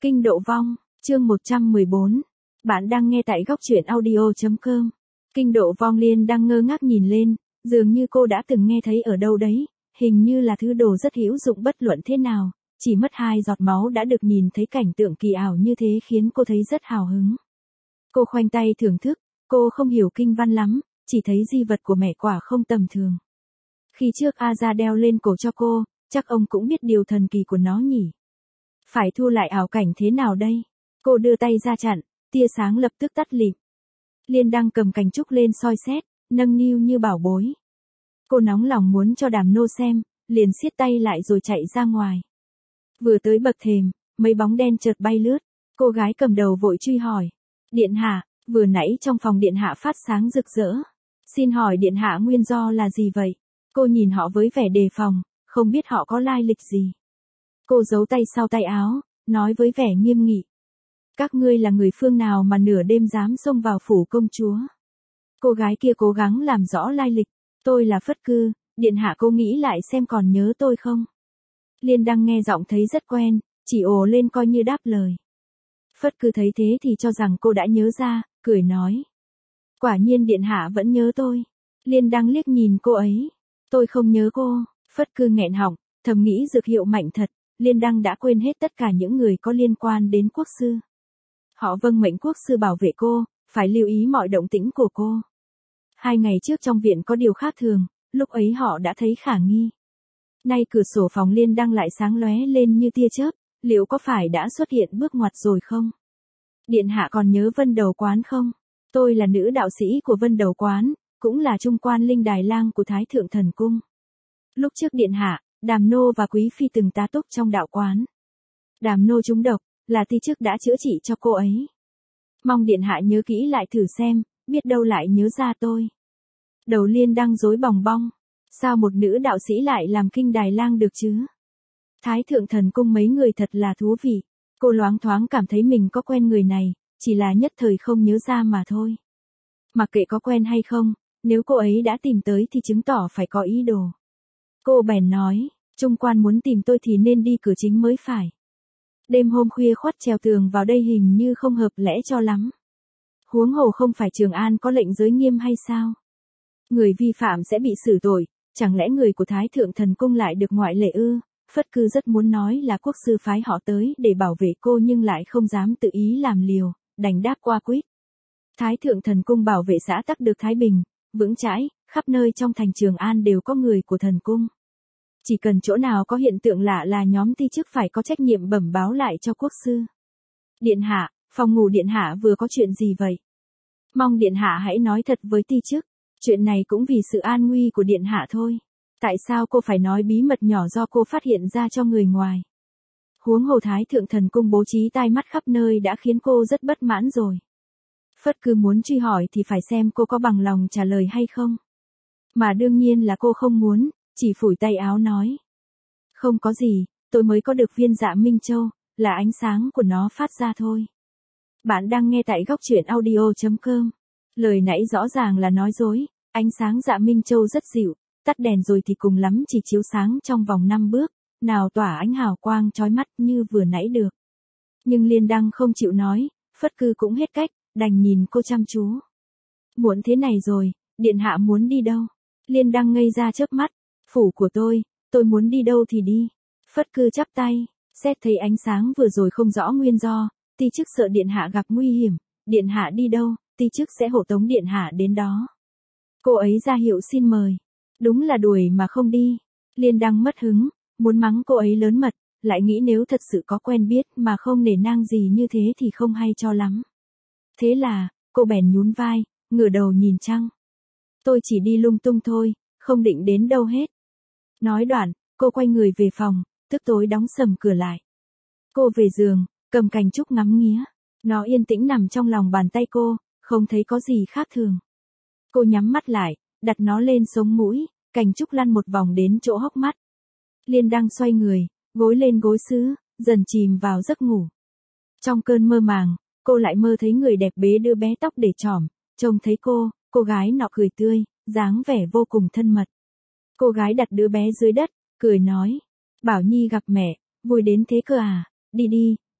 Kinh độ vong, chương 114. Bạn đang nghe tại góc truyện audio.com. Kinh độ vong Liên đang ngơ ngác nhìn lên, dường như cô đã từng nghe thấy ở đâu đấy, hình như là thứ đồ rất hữu dụng bất luận thế nào, chỉ mất 2 giọt máu đã được nhìn thấy cảnh tượng kỳ ảo như thế khiến cô thấy rất hào hứng. Cô khoanh tay thưởng thức, cô không hiểu kinh văn lắm, chỉ thấy di vật của mẹ quả không tầm thường. Khi trước A Gia đeo lên cổ cho cô, chắc ông cũng biết điều thần kỳ của nó nhỉ. Phải thu lại ảo cảnh thế nào đây? Cô đưa tay ra chặn, tia sáng lập tức tắt lịm. Liên đang cầm cành trúc lên soi xét, nâng niu như bảo bối. Cô nóng lòng muốn cho Đàm Nô xem, liền siết tay lại rồi chạy ra ngoài. Vừa tới bậc thềm, mấy bóng đen chợt bay lướt, cô gái cầm đầu vội truy hỏi. Điện hạ, vừa nãy trong phòng điện hạ phát sáng rực rỡ. Xin hỏi điện hạ nguyên do là gì vậy? Cô nhìn họ với vẻ đề phòng, không biết họ có lai lịch gì. Cô giấu tay sau tay áo, nói với vẻ nghiêm nghị. Các ngươi là người phương nào mà nửa đêm dám xông vào phủ công chúa? Cô gái kia cố gắng làm rõ lai lịch. Tôi là Phất Cư, điện hạ cô nghĩ lại xem còn nhớ tôi không? Liên đang nghe giọng thấy rất quen, chỉ ồ lên coi như đáp lời. Phất Cư thấy thế thì cho rằng cô đã nhớ ra, cười nói. Quả nhiên điện hạ vẫn nhớ tôi. Liên đang liếc nhìn cô ấy. Tôi không nhớ cô. Phất Cư nghẹn họng, thầm nghĩ dược hiệu mạnh thật. Liên đăng đã quên hết tất cả những người có liên quan đến quốc sư. Họ vâng mệnh quốc sư bảo vệ cô, phải lưu ý mọi động tĩnh của cô. 2 ngày trước trong viện có điều khác thường, lúc ấy họ đã thấy khả nghi. Nay cửa sổ phòng Liên đăng lại sáng lóe lên như tia chớp, liệu có phải đã xuất hiện bước ngoặt rồi không? Điện hạ còn nhớ Vân Đầu Quán không? Tôi là nữ đạo sĩ của Vân Đầu Quán, cũng là trung quan linh đài lang của Thái Thượng Thần Cung. Lúc trước điện hạ, Đàm Nô và Quý Phi từng tá túc trong đạo quán. Đàm Nô trúng độc, là ti chức đã chữa trị cho cô ấy. Mong điện hạ nhớ kỹ lại thử xem, biết đâu lại nhớ ra tôi. Đầu Liên đăng rối bòng bong. Sao một nữ đạo sĩ lại làm kinh đài lang được chứ? Thái Thượng Thần Cung mấy người thật là thú vị. Cô loáng thoáng cảm thấy mình có quen người này, chỉ là nhất thời không nhớ ra mà thôi. Mặc kệ có quen hay không, nếu cô ấy đã tìm tới thì chứng tỏ phải có ý đồ. Cô bèn nói, trung quan muốn tìm tôi thì nên đi cửa chính mới phải. Đêm hôm khuya khoắt trèo tường vào đây hình như không hợp lẽ cho lắm. Huống hồ không phải Trường An có lệnh giới nghiêm hay sao? Người vi phạm sẽ bị xử tội, chẳng lẽ người của Thái Thượng Thần Cung lại được ngoại lệ ư? Phất Cư rất muốn nói là quốc sư phái họ tới để bảo vệ cô nhưng lại không dám tự ý làm liều, đành đáp qua quýt. Thái Thượng Thần Cung bảo vệ xã tắc được thái bình, vững chãi, khắp nơi trong thành Trường An đều có người của thần cung. Chỉ cần chỗ nào có hiện tượng lạ là nhóm ti chức phải có trách nhiệm bẩm báo lại cho quốc sư. Điện hạ, phòng ngủ điện hạ vừa có chuyện gì vậy? Mong điện hạ hãy nói thật với ti chức, chuyện này cũng vì sự an nguy của điện hạ thôi. Tại sao cô phải nói bí mật nhỏ do cô phát hiện ra cho người ngoài? Huống hồ Thái Thượng Thần Cung bố trí tai mắt khắp nơi đã khiến cô rất bất mãn rồi. Phất Cư muốn truy hỏi thì phải xem cô có bằng lòng trả lời hay không. Mà đương nhiên là cô không muốn, chỉ phủi tay áo nói. Không có gì, tôi mới có được viên Dạ Minh Châu, là ánh sáng của nó phát ra thôi. Bạn đang nghe tại góc truyện audio.com. Lời nãy rõ ràng là nói dối, ánh sáng Dạ Minh Châu rất dịu, tắt đèn rồi thì cùng lắm chỉ chiếu sáng trong vòng 5 bước, nào tỏa ánh hào quang chói mắt như vừa nãy được. Nhưng Liên đăng không chịu nói, Phất Cư cũng hết cách, đành nhìn cô chăm chú. Muộn thế này rồi, điện hạ muốn đi đâu? Liên đăng ngây ra chớp mắt. Phủ của tôi muốn đi đâu thì đi. Phất Cư chắp tay, xét thấy ánh sáng vừa rồi không rõ nguyên do, ti chức sợ điện hạ gặp nguy hiểm, điện hạ đi đâu, ti chức sẽ hộ tống điện hạ đến đó. Cô ấy ra hiệu xin mời. Đúng là đuổi mà không đi. Liên đăng mất hứng, muốn mắng cô ấy lớn mật, lại nghĩ nếu thật sự có quen biết mà không nể nang gì như thế thì không hay cho lắm. Thế là, cô bèn nhún vai, ngửa đầu nhìn trăng. Tôi chỉ đi lung tung thôi, không định đến đâu hết. Nói đoạn, cô quay người về phòng, tức tối đóng sầm cửa lại. Cô về giường, cầm cành trúc ngắm nghía. Nó yên tĩnh nằm trong lòng bàn tay cô, không thấy có gì khác thường. Cô nhắm mắt lại, đặt nó lên sống mũi, cành trúc lăn một vòng đến chỗ hốc mắt. Liên đăng xoay người, gối lên gối sứ, dần chìm vào giấc ngủ. Trong cơn mơ màng, cô lại mơ thấy người đẹp bế đứa bé tóc để chỏm, trông thấy cô gái nọ cười tươi, dáng vẻ vô cùng thân mật. Cô gái đặt đứa bé dưới đất, cười nói, Bảo Nhi gặp mẹ, vui đến thế cơ à, đi đi,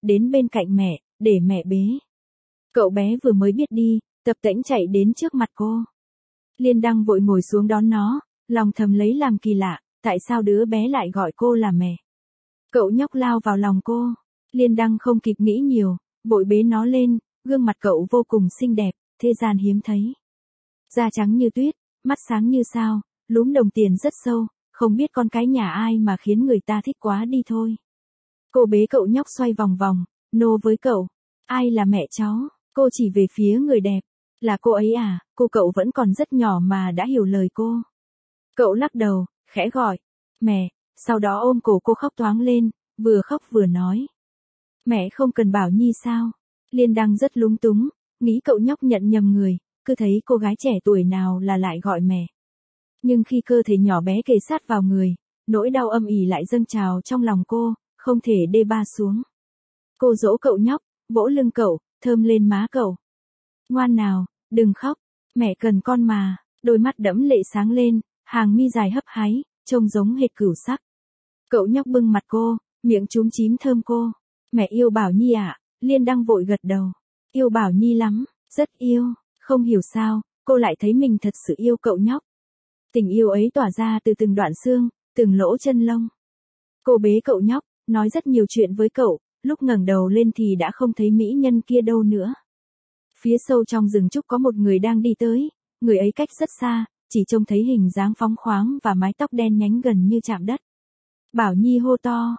đến bên cạnh mẹ, để mẹ bế. Cậu bé vừa mới biết đi, tập tễnh chạy đến trước mặt cô. Liên Đăng vội ngồi xuống đón nó, lòng thầm lấy làm kỳ lạ, tại sao đứa bé lại gọi cô là mẹ. Cậu nhóc lao vào lòng cô, Liên Đăng không kịp nghĩ nhiều, vội bế nó lên, gương mặt cậu vô cùng xinh đẹp, thế gian hiếm thấy. Da trắng như tuyết, mắt sáng như sao, lúm đồng tiền rất sâu, không biết con cái nhà ai mà khiến người ta thích quá đi thôi. Cô bế cậu nhóc xoay vòng vòng, nô với cậu. Ai là mẹ cháu? Cô chỉ về phía người đẹp. Là cô ấy à? Cậu vẫn còn rất nhỏ mà đã hiểu lời cô. Cậu lắc đầu, khẽ gọi. Mẹ, sau đó ôm cổ cô khóc toáng lên, vừa khóc vừa nói. Mẹ không cần Bảo Nhi sao? Liên Đăng rất lúng túng, nghĩ cậu nhóc nhận nhầm người, cứ thấy cô gái trẻ tuổi nào là lại gọi mẹ. Nhưng khi cơ thể nhỏ bé kề sát vào người, nỗi đau âm ỉ lại dâng trào trong lòng cô, không thể đê ba xuống. Cô dỗ cậu nhóc, vỗ lưng cậu, thơm lên má cậu. Ngoan nào, đừng khóc, mẹ cần con mà. Đôi mắt đẫm lệ sáng lên, hàng mi dài hấp háy, trông giống hệt cửu sắc. Cậu nhóc bưng mặt cô, miệng chúm chím thơm cô. Mẹ yêu Bảo Nhi ạ. Liên Đăng vội gật đầu. Yêu Bảo Nhi lắm, rất yêu. Không hiểu sao, cô lại thấy mình thật sự yêu cậu nhóc. Tình yêu ấy tỏa ra từ từng đoạn xương, từng lỗ chân lông. Cô bế cậu nhóc, nói rất nhiều chuyện với cậu, lúc ngẩng đầu lên thì đã không thấy mỹ nhân kia đâu nữa. Phía sâu trong rừng trúc có một người đang đi tới, người ấy cách rất xa, chỉ trông thấy hình dáng phóng khoáng và mái tóc đen nhánh gần như chạm đất. Bảo Nhi hô to,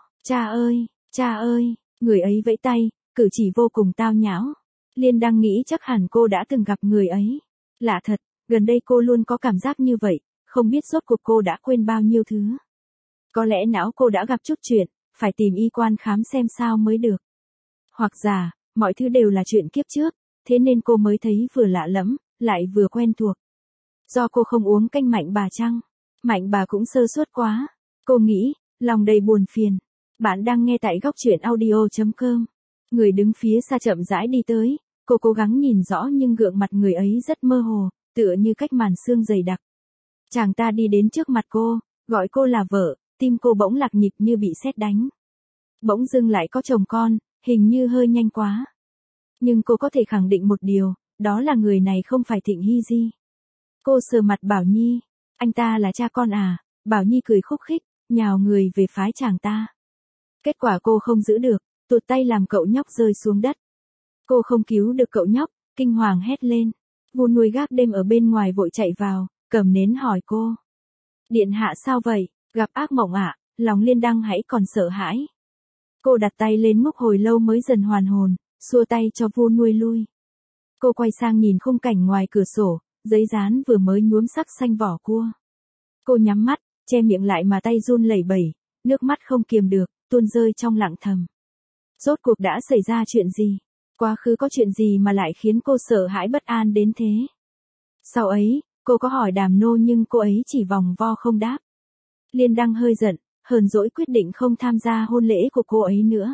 cha ơi, người ấy vẫy tay, cử chỉ vô cùng tao nhã. Liên Đăng nghĩ chắc hẳn cô đã từng gặp người ấy. Lạ thật, gần đây cô luôn có cảm giác như vậy, không biết rốt cuộc cô đã quên bao nhiêu thứ. Có lẽ não cô đã gặp chút chuyện, phải tìm y quan khám xem sao mới được. Hoặc giả, mọi thứ đều là chuyện kiếp trước, thế nên cô mới thấy vừa lạ lẫm, lại vừa quen thuộc. Do cô không uống canh Mạnh Bà chăng? Mạnh Bà cũng sơ suất quá. Cô nghĩ, lòng đầy buồn phiền. Bạn đang nghe tại góc truyện audio.com. Người đứng phía xa chậm rãi đi tới, cô cố gắng nhìn rõ nhưng gượng mặt người ấy rất mơ hồ, tựa như cách màn sương dày đặc. Chàng ta đi đến trước mặt cô, gọi cô là vợ, tim cô bỗng lạc nhịp như bị sét đánh. Bỗng dưng lại có chồng con, hình như hơi nhanh quá. Nhưng cô có thể khẳng định một điều, đó là người này không phải Thịnh Hy Di. Cô sờ mặt Bảo Nhi, anh ta là cha con à? Bảo Nhi cười khúc khích, nhào người về phái chàng ta. Kết quả cô không giữ được, tuột tay làm cậu nhóc rơi xuống đất. Cô không cứu được cậu nhóc, kinh hoàng hét lên. Vu nuôi gác đêm ở bên ngoài vội chạy vào, cầm nến hỏi cô. Điện hạ sao vậy, gặp ác mộng ạ? Lòng Liên Đăng hãy còn sợ hãi. Cô đặt tay lên mốc hồi lâu mới dần hoàn hồn, xua tay cho Vu nuôi lui. Cô quay sang nhìn khung cảnh ngoài cửa sổ, giấy dán vừa mới nhuốm sắc xanh vỏ cua. Cô nhắm mắt, che miệng lại mà tay run lẩy bẩy, nước mắt không kiềm được, tuôn rơi trong lặng thầm. Rốt cuộc đã xảy ra chuyện gì? Quá khứ có chuyện gì mà lại khiến cô sợ hãi bất an đến thế? Sau ấy, cô có hỏi Đàm Nô nhưng cô ấy chỉ vòng vo không đáp. Liên Đăng hơi giận, hờn dỗi quyết định không tham gia hôn lễ của cô ấy nữa.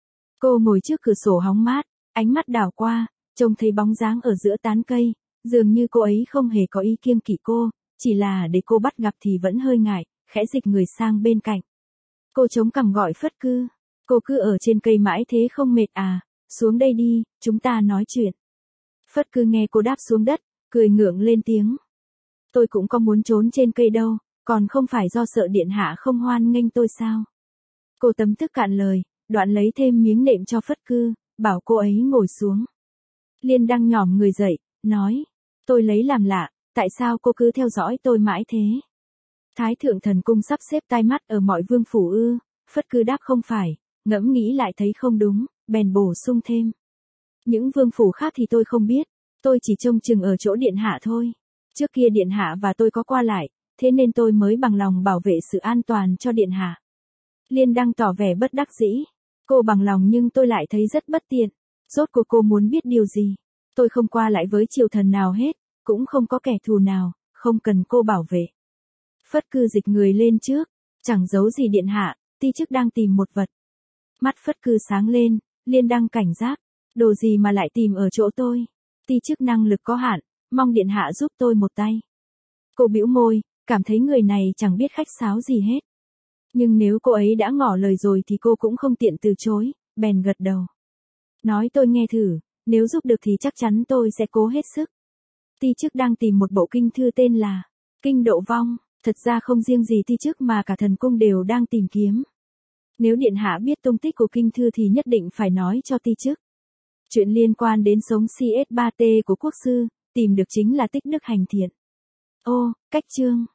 Cô ngồi trước cửa sổ hóng mát, ánh mắt đảo qua, trông thấy bóng dáng ở giữa tán cây, dường như cô ấy không hề có ý kiêng kỵ cô, chỉ là để cô bắt gặp thì vẫn hơi ngại, khẽ dịch người sang bên cạnh. Cô chống cằm gọi Phất Cư, cô cứ ở trên cây mãi thế không mệt à, xuống đây đi, chúng ta nói chuyện. Phất Cư nghe cô đáp xuống đất, cười ngượng lên tiếng. Tôi cũng có muốn trốn trên cây đâu, còn không phải do sợ điện hạ không hoan nghênh tôi sao? Cô tấm tức cạn lời, đoạn lấy thêm miếng nệm cho Phất Cư, bảo cô ấy ngồi xuống. Liên Đăng nhỏm người dậy, nói, tôi lấy làm lạ, tại sao cô cứ theo dõi tôi mãi thế? Thái thượng thần cung sắp xếp tai mắt ở mọi vương phủ ư? Phất Cư đáp không phải, ngẫm nghĩ lại thấy không đúng, bèn bổ sung thêm. Những vương phủ khác thì tôi không biết, tôi chỉ trông chừng ở chỗ điện hạ thôi. Trước kia điện hạ và tôi có qua lại, thế nên tôi mới bằng lòng bảo vệ sự an toàn cho điện hạ. Liên Đăng tỏ vẻ bất đắc dĩ. Cô bằng lòng nhưng tôi lại thấy rất bất tiện. Rốt cuộc cô muốn biết điều gì? Tôi không qua lại với triều thần nào hết, cũng không có kẻ thù nào, không cần cô bảo vệ. Phất Cư dịch người lên trước, chẳng giấu gì điện hạ, ti chức đang tìm một vật. Mắt Phất Cư sáng lên, Liên Đăng cảnh giác, đồ gì mà lại tìm ở chỗ tôi? Ti chức năng lực có hạn, mong điện hạ giúp tôi một tay. Cô bĩu môi, cảm thấy người này chẳng biết khách sáo gì hết. Nhưng nếu cô ấy đã ngỏ lời rồi thì cô cũng không tiện từ chối, bèn gật đầu. Nói tôi nghe thử, nếu giúp được thì chắc chắn tôi sẽ cố hết sức. Ti chức đang tìm một bộ kinh thư tên là Kinh Độ Vong, thật ra không riêng gì ti chức mà cả thần cung đều đang tìm kiếm. Nếu điện hạ biết tung tích của kinh thư thì nhất định phải nói cho ti chức. Chuyện liên quan đến sống CS3T của quốc sư, tìm được chính là tích đức hành thiện. Ô, cách chương.